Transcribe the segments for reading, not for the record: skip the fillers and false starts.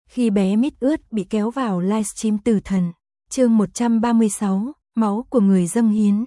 Khi bé mít ướt bị kéo vào livestream Tử Thần, chương 136, máu của người dâng hiến.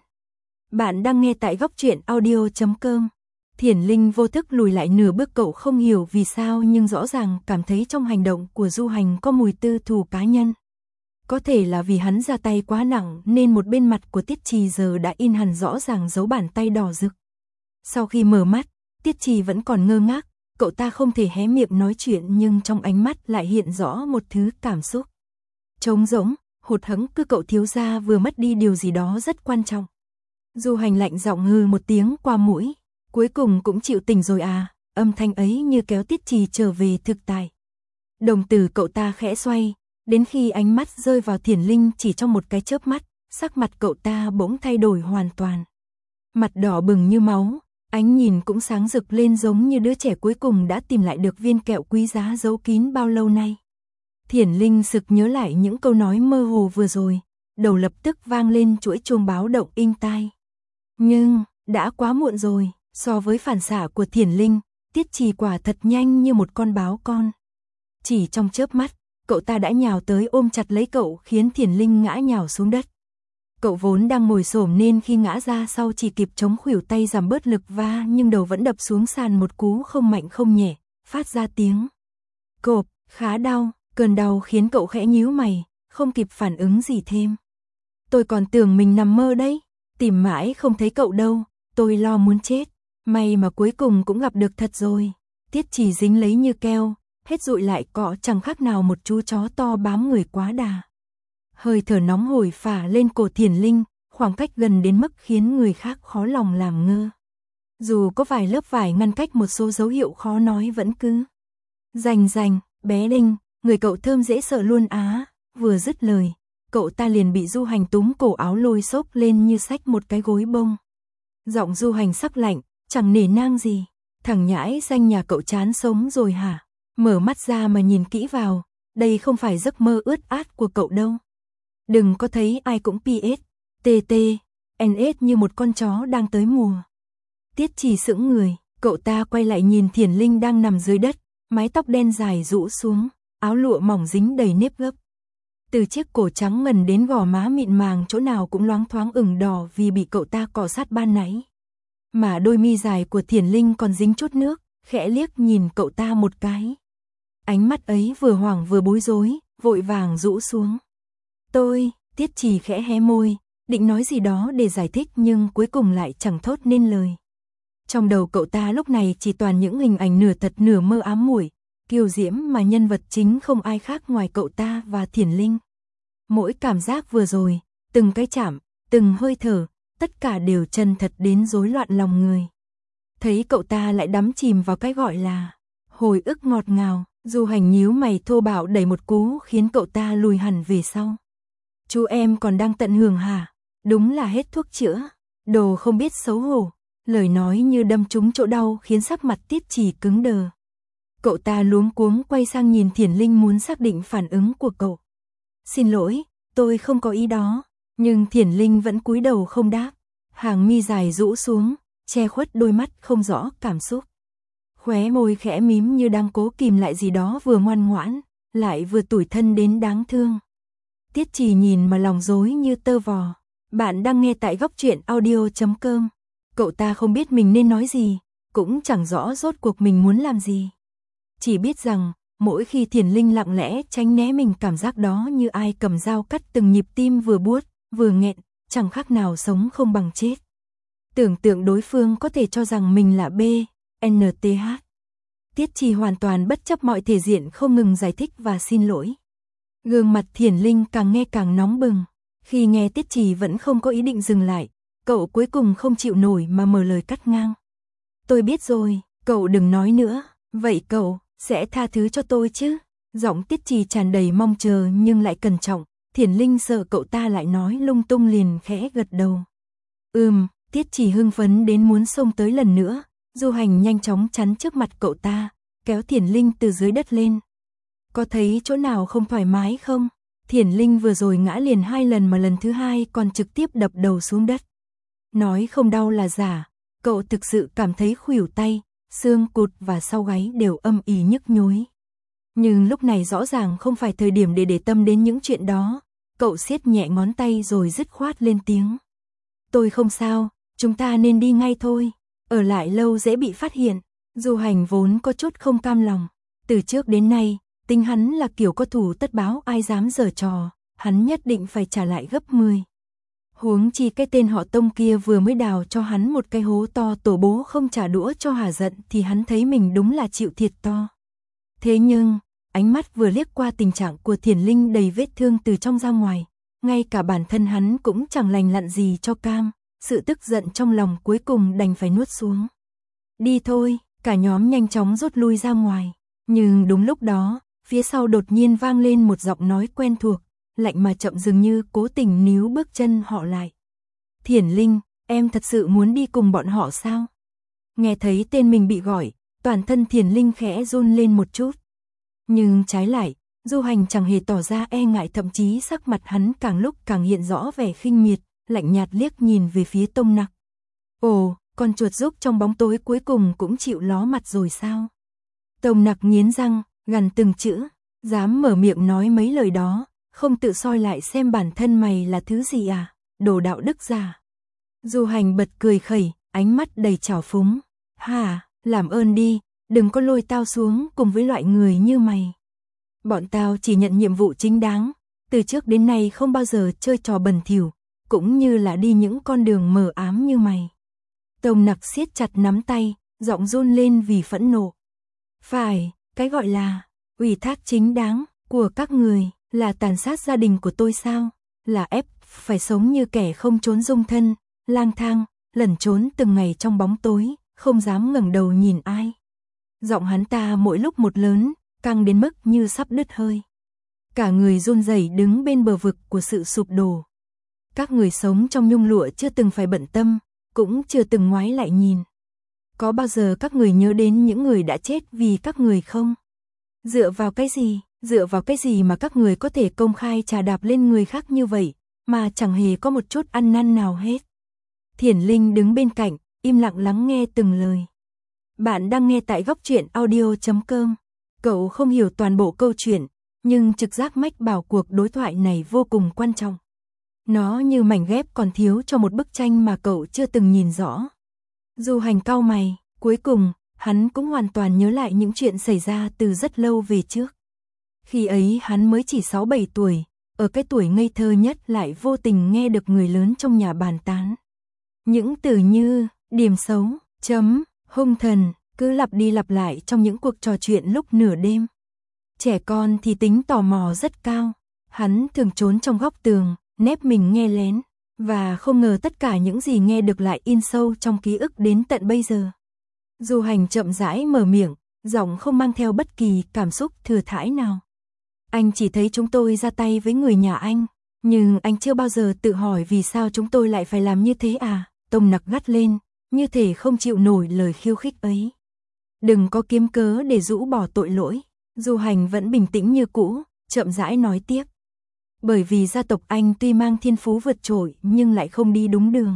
Bạn đang nghe tại góc truyện audio.com. Thiển Linh vô thức lùi lại nửa bước, cậu không hiểu vì sao nhưng rõ ràng cảm thấy trong hành động của Du Hành có mùi tư thù cá nhân. Có thể là vì hắn ra tay quá nặng nên một bên mặt của Tiết Trì giờ đã in hẳn rõ ràng dấu bàn tay đỏ rực. Sau khi mở mắt, Tiết Trì vẫn còn ngơ ngác, cậu ta không thể hé miệng nói chuyện nhưng trong ánh mắt lại hiện rõ một thứ cảm xúc trống rỗng, hụt hẫng, cứ cậu thiếu gia vừa mất đi điều gì đó rất quan trọng. Du Hành lạnh giọng hừ một tiếng qua mũi, cuối cùng cũng chịu tỉnh rồi à, âm thanh ấy như kéo Tiết Trì trở về thực tại. Đồng tử cậu ta khẽ xoay, đến khi ánh mắt rơi vào Thiển Linh chỉ trong một cái chớp mắt, sắc mặt cậu ta bỗng thay đổi hoàn toàn. Mặt đỏ bừng như máu, ánh nhìn cũng sáng rực lên giống như đứa trẻ cuối cùng đã tìm lại được viên kẹo quý giá giấu kín bao lâu nay. Thiển Linh sực nhớ lại những câu nói mơ hồ vừa rồi, đầu lập tức vang lên chuỗi chuông báo động inh tai. Nhưng, đã quá muộn rồi, so với phản xạ của Thiển Linh, Tiết Trì quả thật nhanh như một con báo con. Chỉ trong chớp mắt, cậu ta đã nhào tới ôm chặt lấy cậu khiến Thiển Linh ngã nhào xuống đất. Cậu vốn đang ngồi xổm nên khi ngã ra sau chỉ kịp chống khuỷu tay giảm bớt lực va nhưng đầu vẫn đập xuống sàn một cú không mạnh không nhẹ, phát ra tiếng cộp, khá đau, cơn đau khiến cậu khẽ nhíu mày, không kịp phản ứng gì thêm. Tôi còn tưởng mình nằm mơ đấy, tìm mãi không thấy cậu đâu, tôi lo muốn chết, may mà cuối cùng cũng gặp được thật rồi. Tiết Trì dính lấy như keo, hết dụi lại cọ chẳng khác nào một chú chó to bám người quá đà. Hơi thở nóng hổi phả lên cổ Thiển Linh, khoảng cách gần đến mức khiến người khác khó lòng làm ngơ. Dù có vài lớp vải ngăn cách, một số dấu hiệu khó nói vẫn cứ rành, bé Đinh, người cậu thơm dễ sợ luôn á. Vừa dứt lời, cậu ta liền bị Du Hành túm cổ áo lôi xốc lên như xách một cái gối bông. Giọng Du Hành sắc lạnh, chẳng nể nang gì. Thằng nhãi danh nhà cậu chán sống rồi hả? Mở mắt ra mà nhìn kỹ vào, đây không phải giấc mơ ướt át của cậu đâu. Đừng có thấy ai cũng PS, TT, NS như một con chó đang tới mùa. Tiết Trì sững người, cậu ta quay lại nhìn Thiển Linh đang nằm dưới đất, mái tóc đen dài rũ xuống, áo lụa mỏng dính đầy nếp gấp. Từ chiếc cổ trắng ngần đến gò má mịn màng chỗ nào cũng loáng thoáng ửng đỏ vì bị cậu ta cọ sát ban nãy. Mà đôi mi dài của Thiển Linh còn dính chút nước, khẽ liếc nhìn cậu ta một cái. Ánh mắt ấy vừa hoảng vừa bối rối, vội vàng rũ xuống. Tiết Trì khẽ hé môi, định nói gì đó để giải thích nhưng cuối cùng lại chẳng thốt nên lời. Trong đầu cậu ta lúc này chỉ toàn những hình ảnh nửa thật nửa mơ ám muội, kiêu diễm mà nhân vật chính không ai khác ngoài cậu ta và Thiển Linh. Mỗi cảm giác vừa rồi, từng cái chạm, từng hơi thở, tất cả đều chân thật đến rối loạn lòng người. Thấy cậu ta lại đắm chìm vào cái gọi là hồi ức ngọt ngào, Du Hành nhíu mày thô bạo đẩy một cú khiến cậu ta lùi hẳn về sau. Chú em còn đang tận hưởng hả? Đúng là hết thuốc chữa. Đồ không biết xấu hổ. Lời nói như đâm trúng chỗ đau khiến sắc mặt Tiết Trì cứng đờ. Cậu ta luống cuống quay sang nhìn Thiển Linh muốn xác định phản ứng của cậu. Xin lỗi, tôi không có ý đó. Nhưng Thiển Linh vẫn cúi đầu không đáp. Hàng mi dài rũ xuống, che khuất đôi mắt không rõ cảm xúc. Khóe môi khẽ mím như đang cố kìm lại gì đó vừa ngoan ngoãn, lại vừa tủi thân đến đáng thương. Tiết Trì nhìn mà lòng rối như tơ vò. Bạn đang nghe tại góc truyện audio.com. Cậu ta không biết mình nên nói gì, cũng chẳng rõ rốt cuộc mình muốn làm gì. Chỉ biết rằng, mỗi khi Thiển Linh lặng lẽ tránh né mình, cảm giác đó như ai cầm dao cắt từng nhịp tim vừa buốt, vừa nghẹn, chẳng khác nào sống không bằng chết. Tưởng tượng đối phương có thể cho rằng mình là BNTH. Tiết Trì hoàn toàn bất chấp mọi thể diện không ngừng giải thích và xin lỗi. Gương mặt Thiển Linh càng nghe càng nóng bừng. Khi nghe Tiết Trì vẫn không có ý định dừng lại, cậu cuối cùng không chịu nổi mà mở lời cắt ngang. Tôi biết rồi, cậu đừng nói nữa, vậy cậu sẽ tha thứ cho tôi chứ? Giọng Tiết Trì tràn đầy mong chờ nhưng lại cẩn trọng. Thiển Linh sợ cậu ta lại nói lung tung liền khẽ gật đầu. Tiết Trì hưng phấn đến muốn xông tới lần nữa. Du Hành nhanh chóng chắn trước mặt cậu ta, kéo Thiển Linh từ dưới đất lên. Có thấy chỗ nào không thoải mái không? Thiển Linh vừa rồi ngã liền 2 lần mà lần thứ 2 còn trực tiếp đập đầu xuống đất. Nói không đau là giả, cậu thực sự cảm thấy khuỷu tay, xương cụt và sau gáy đều âm ỉ nhức nhối. Nhưng lúc này rõ ràng không phải thời điểm để tâm đến những chuyện đó. Cậu siết nhẹ ngón tay rồi dứt khoát lên tiếng. Tôi không sao, chúng ta nên đi ngay thôi. Ở lại lâu dễ bị phát hiện. Du Hành vốn có chút không cam lòng. Từ trước đến nay, tính hắn là kiểu có thù tất báo, ai dám giở trò, hắn nhất định phải trả lại gấp 10. Huống chi cái tên họ Tông kia vừa mới đào cho hắn một cái hố to, tổ bố không trả đũa cho hả giận thì hắn thấy mình đúng là chịu thiệt to. Thế nhưng, ánh mắt vừa liếc qua tình trạng của Thiển Linh đầy vết thương từ trong ra ngoài, ngay cả bản thân hắn cũng chẳng lành lặn gì cho cam, sự tức giận trong lòng cuối cùng đành phải nuốt xuống. Đi thôi, cả nhóm nhanh chóng rút lui ra ngoài, nhưng đúng lúc đó, phía sau đột nhiên vang lên một giọng nói quen thuộc, lạnh mà chậm, dường như cố tình níu bước chân họ lại. Thiển Linh, em thật sự muốn đi cùng bọn họ sao? Nghe thấy tên mình bị gọi, toàn thân Thiển Linh khẽ run lên một chút. Nhưng trái lại, Du Hành chẳng hề tỏ ra e ngại, thậm chí sắc mặt hắn càng lúc càng hiện rõ vẻ khinh miệt, lạnh nhạt liếc nhìn về phía Tông Nặc. Ồ, con chuột giúp trong bóng tối cuối cùng cũng chịu ló mặt rồi sao? Tông Nặc nghiến răng, gằn từng chữ, dám mở miệng nói mấy lời đó, không tự soi lại xem bản thân mày là thứ gì à, đồ đạo đức giả. Du Hành bật cười khẩy, ánh mắt đầy trào phúng. Hà, làm ơn đi, đừng có lôi tao xuống cùng với loại người như mày. Bọn tao chỉ nhận nhiệm vụ chính đáng, từ trước đến nay không bao giờ chơi trò bẩn thỉu, cũng như là đi những con đường mờ ám như mày. Tông Nặc siết chặt nắm tay, giọng run lên vì phẫn nộ. Phải, cái gọi là ủy thác chính đáng của các người là tàn sát gia đình của tôi sao? Là ép phải sống như kẻ không trốn dung thân, lang thang, lẩn trốn từng ngày trong bóng tối, không dám ngẩng đầu nhìn ai. Giọng hắn ta mỗi lúc một lớn, căng đến mức như sắp đứt hơi. Cả người run rẩy đứng bên bờ vực của sự sụp đổ. Các người sống trong nhung lụa chưa từng phải bận tâm, cũng chưa từng ngoái lại nhìn. Có bao giờ các người nhớ đến những người đã chết vì các người không? Dựa vào cái gì mà các người có thể công khai chà đạp lên người khác như vậy, mà chẳng hề có một chút ăn năn nào hết? Thiển Linh đứng bên cạnh, im lặng lắng nghe từng lời. Bạn đang nghe tại Góc Truyện Audio.com. Cậu không hiểu toàn bộ câu chuyện, nhưng trực giác mách bảo cuộc đối thoại này vô cùng quan trọng. Nó như mảnh ghép còn thiếu cho một bức tranh mà cậu chưa từng nhìn rõ. Du Hành cau mày, cuối cùng, hắn cũng hoàn toàn nhớ lại những chuyện xảy ra từ rất lâu về trước. Khi ấy hắn mới chỉ 6-7 tuổi, ở cái tuổi ngây thơ nhất lại vô tình nghe được người lớn trong nhà bàn tán. Những từ như, điểm xấu, chấm, hung thần, cứ lặp đi lặp lại trong những cuộc trò chuyện lúc nửa đêm. Trẻ con thì tính tò mò rất cao, hắn thường trốn trong góc tường, nép mình nghe lén, và không ngờ tất cả những gì nghe được lại in sâu trong ký ức đến tận bây giờ. Du Hành chậm rãi mở miệng, giọng không mang theo bất kỳ cảm xúc thừa thãi nào. Anh chỉ thấy chúng tôi ra tay với người nhà anh, nhưng anh chưa bao giờ tự hỏi vì sao chúng tôi lại phải làm như thế à? Tông Nặc gắt lên, như thể không chịu nổi lời khiêu khích ấy. Đừng có kiếm cớ để rũ bỏ tội lỗi. Du Hành vẫn bình tĩnh như cũ, chậm rãi nói tiếp. Bởi vì gia tộc anh tuy mang thiên phú vượt trội nhưng lại không đi đúng đường.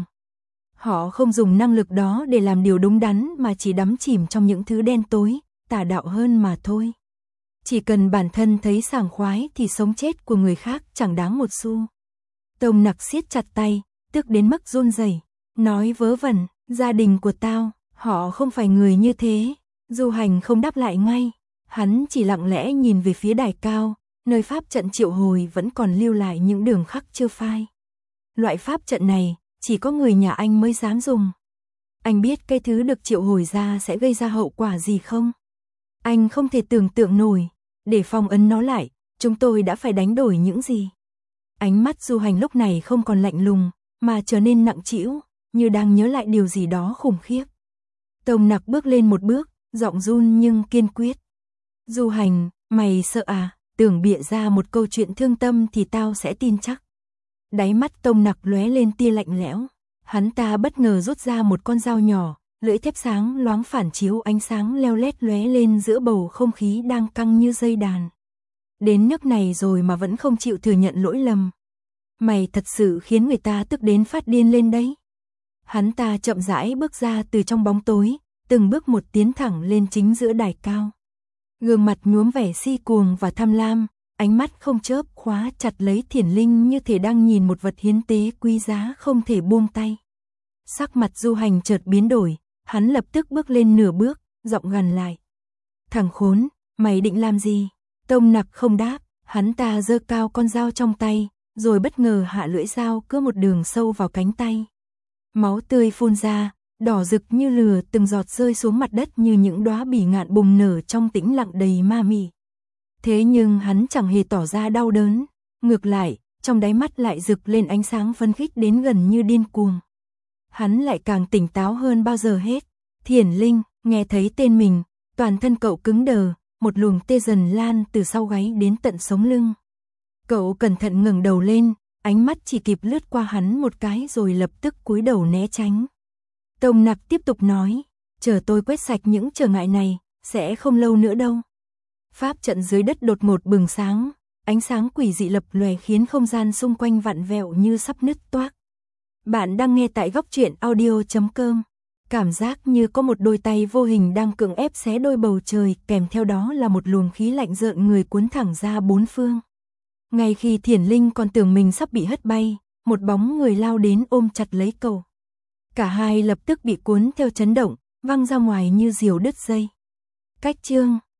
Họ không dùng năng lực đó để làm điều đúng đắn mà chỉ đắm chìm trong những thứ đen tối, tà đạo hơn mà thôi. Chỉ cần bản thân thấy sảng khoái thì sống chết của người khác chẳng đáng một xu. Tông Nặc siết chặt tay, tức đến mức run rẩy, nói vớ vẩn, gia đình của tao, họ không phải người như thế. Du Hành không đáp lại ngay, hắn chỉ lặng lẽ nhìn về phía đài cao, nơi pháp trận triệu hồi vẫn còn lưu lại những đường khắc chưa phai. Loại pháp trận này, chỉ có người nhà anh mới dám dùng. Anh biết cái thứ được triệu hồi ra sẽ gây ra hậu quả gì không? Anh không thể tưởng tượng nổi, để phong ấn nó lại, chúng tôi đã phải đánh đổi những gì? Ánh mắt Du Hành lúc này không còn lạnh lùng, mà trở nên nặng trĩu, như đang nhớ lại điều gì đó khủng khiếp. Tông Nặc bước lên một bước, giọng run nhưng kiên quyết. Du Hành, mày sợ à? Tưởng bịa ra một câu chuyện thương tâm thì tao sẽ tin chắc. Đáy mắt Tông Nặc lóe lên tia lạnh lẽo. Hắn ta bất ngờ rút ra một con dao nhỏ, lưỡi thép sáng loáng phản chiếu ánh sáng leo lét lóe lên giữa bầu không khí đang căng như dây đàn. Đến nước này rồi mà vẫn không chịu thừa nhận lỗi lầm. Mày thật sự khiến người ta tức đến phát điên lên đấy. Hắn ta chậm rãi bước ra từ trong bóng tối, từng bước một tiến thẳng lên chính giữa đài cao. Gương mặt nhuốm vẻ si cuồng và tham lam, ánh mắt không chớp khóa chặt lấy Thiển Linh như thể đang nhìn một vật hiến tế quý giá không thể buông tay. Sắc mặt Du Hành chợt biến đổi, hắn lập tức bước lên nửa bước, giọng gằn lại. Thằng khốn, mày định làm gì? Tông Nặc không đáp, hắn ta giơ cao con dao trong tay, rồi bất ngờ hạ lưỡi dao cứa một đường sâu vào cánh tay. Máu tươi phun ra, đỏ rực như lửa, từng giọt rơi xuống mặt đất như những đóa bỉ ngạn bùng nở trong tĩnh lặng đầy ma mị. Thế nhưng hắn chẳng hề tỏ ra đau đớn, ngược lại, trong đáy mắt lại rực lên ánh sáng phấn khích đến gần như điên cuồng. Hắn lại càng tỉnh táo hơn bao giờ hết. Thiển Linh, nghe thấy tên mình, toàn thân cậu cứng đờ, một luồng tê dần lan từ sau gáy đến tận sống lưng. Cậu cẩn thận ngẩng đầu lên, ánh mắt chỉ kịp lướt qua hắn một cái rồi lập tức cúi đầu né tránh. Tông Nặc tiếp tục nói, chờ tôi quét sạch những trở ngại này, sẽ không lâu nữa đâu. Pháp trận dưới đất đột ngột bừng sáng, ánh sáng quỷ dị lập lòe khiến không gian xung quanh vặn vẹo như sắp nứt toác. Bạn đang nghe tại góc truyện audio.com. Cảm giác như có một đôi tay vô hình đang cưỡng ép xé đôi bầu trời, kèm theo đó là một luồng khí lạnh rợn người cuốn thẳng ra bốn phương. Ngay khi Thiển Linh còn tưởng mình sắp bị hất bay, một bóng người lao đến ôm chặt lấy cậu. Cả hai lập tức bị cuốn theo chấn động, văng ra ngoài như diều đứt dây. Cách chương